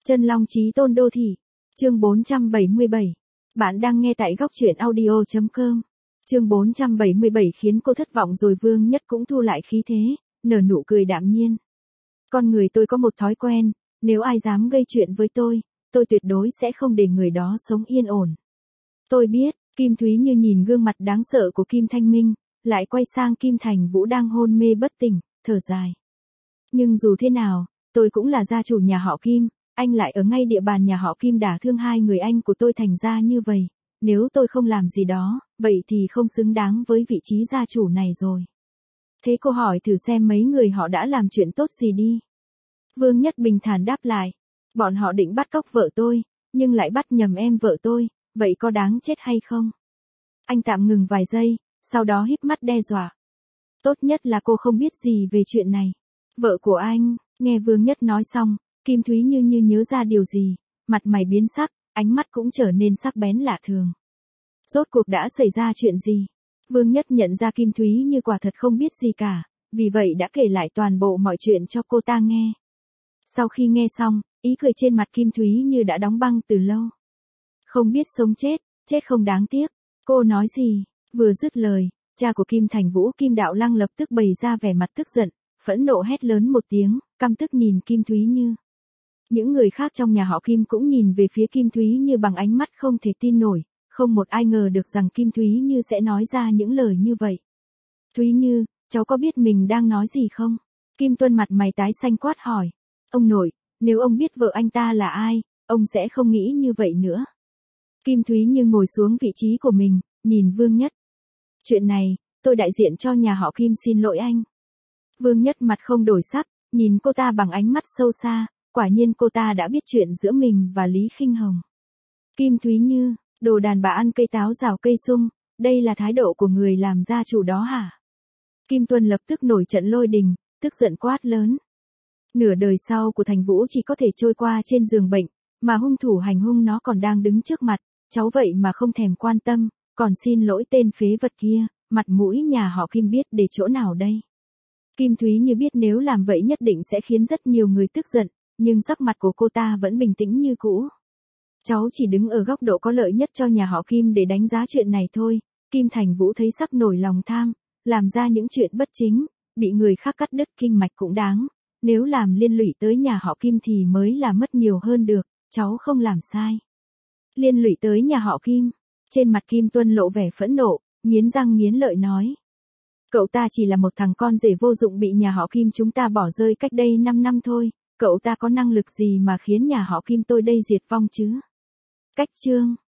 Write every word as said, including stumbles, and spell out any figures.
Chân Long Chí Tôn Đô Thị. Chương bốn trăm bảy mươi bảy. Bạn đang nghe tại góc truyện audio chấm com. Chương bốn trăm bảy mươi bảy khiến cô thất vọng rồi. Vương Nhất cũng thu lại khí thế, nở nụ cười đạm nhiên. Con người tôi có một thói quen, nếu ai dám gây chuyện với tôi, tôi tuyệt đối sẽ không để người đó sống yên ổn. Tôi biết. Kim Thúy Như nhìn gương mặt đáng sợ của Kim Thanh Minh, lại quay sang Kim Thành Vũ đang hôn mê bất tỉnh, thở dài. Nhưng dù thế nào, tôi cũng là gia chủ nhà họ Kim, anh lại ở ngay địa bàn nhà họ Kim đả thương hai người anh của tôi thành ra như vậy. Nếu tôi không làm gì đó, vậy thì không xứng đáng với vị trí gia chủ này rồi. Thế cô hỏi thử xem mấy người họ đã làm chuyện tốt gì đi. Vương Nhất bình thản đáp lại. Bọn họ định bắt cóc vợ tôi, nhưng lại bắt nhầm em vợ tôi, vậy có đáng chết hay không? Anh tạm ngừng vài giây, sau đó híp mắt đe dọa. Tốt nhất là cô không biết gì về chuyện này. Vợ của anh, nghe Vương Nhất nói xong, Kim Thúy Như như nhớ ra điều gì, mặt mày biến sắc, ánh mắt cũng trở nên sắc bén lạ thường. Rốt cuộc đã xảy ra chuyện gì? Vương Nhất nhận ra Kim Thúy Như quả thật không biết gì cả, vì vậy đã kể lại toàn bộ mọi chuyện cho cô ta nghe. Sau khi nghe xong, ý cười trên mặt Kim Thúy Như đã đóng băng từ lâu. Không biết sống chết, chết không đáng tiếc. Cô nói gì? Vừa dứt lời, cha của Kim Thành Vũ Kim Đạo Lăng lập tức bày ra vẻ mặt tức giận, phẫn nộ hét lớn một tiếng, căm tức nhìn Kim Thúy Như. Những người khác trong nhà họ Kim cũng nhìn về phía Kim Thúy Như bằng ánh mắt không thể tin nổi, không một ai ngờ được rằng Kim Thúy Như sẽ nói ra những lời như vậy. Thúy Như, cháu có biết mình đang nói gì không? Kim Tuân mặt mày tái xanh quát hỏi. Ông nội, nếu ông biết vợ anh ta là ai, ông sẽ không nghĩ như vậy nữa. Kim Thúy Như ngồi xuống vị trí của mình, nhìn Vương Nhất. Chuyện này, tôi đại diện cho nhà họ Kim xin lỗi anh. Vương Nhất mặt không đổi sắc, nhìn cô ta bằng ánh mắt sâu xa, quả nhiên cô ta đã biết chuyện giữa mình và Lý Khinh Hồng. Kim Thúy Như, đồ đàn bà ăn cây táo rào cây sung, đây là thái độ của người làm gia chủ đó hả? Kim Tuân lập tức nổi trận lôi đình, tức giận quát lớn. Nửa đời sau của Thành Vũ chỉ có thể trôi qua trên giường bệnh, mà hung thủ hành hung nó còn đang đứng trước mặt, cháu vậy mà không thèm quan tâm, còn xin lỗi tên phế vật kia, mặt mũi nhà họ Kim biết để chỗ nào đây? Kim Thúy Như biết nếu làm vậy nhất định sẽ khiến rất nhiều người tức giận, nhưng sắc mặt của cô ta vẫn bình tĩnh như cũ. Cháu chỉ đứng ở góc độ có lợi nhất cho nhà họ Kim để đánh giá chuyện này thôi. Kim Thành Vũ thấy sắp nổi lòng tham, làm ra những chuyện bất chính, bị người khác cắt đứt kinh mạch cũng đáng. Nếu làm liên lụy tới nhà họ Kim thì mới là mất nhiều hơn được, cháu không làm sai. Liên lụy tới nhà họ Kim, trên mặt Kim Tuân lộ vẻ phẫn nộ, nghiến răng nghiến lợi nói. Cậu ta chỉ là một thằng con rể vô dụng bị nhà họ Kim chúng ta bỏ rơi cách đây năm năm thôi, cậu ta có năng lực gì mà khiến nhà họ Kim tôi đây diệt vong chứ? Cách chương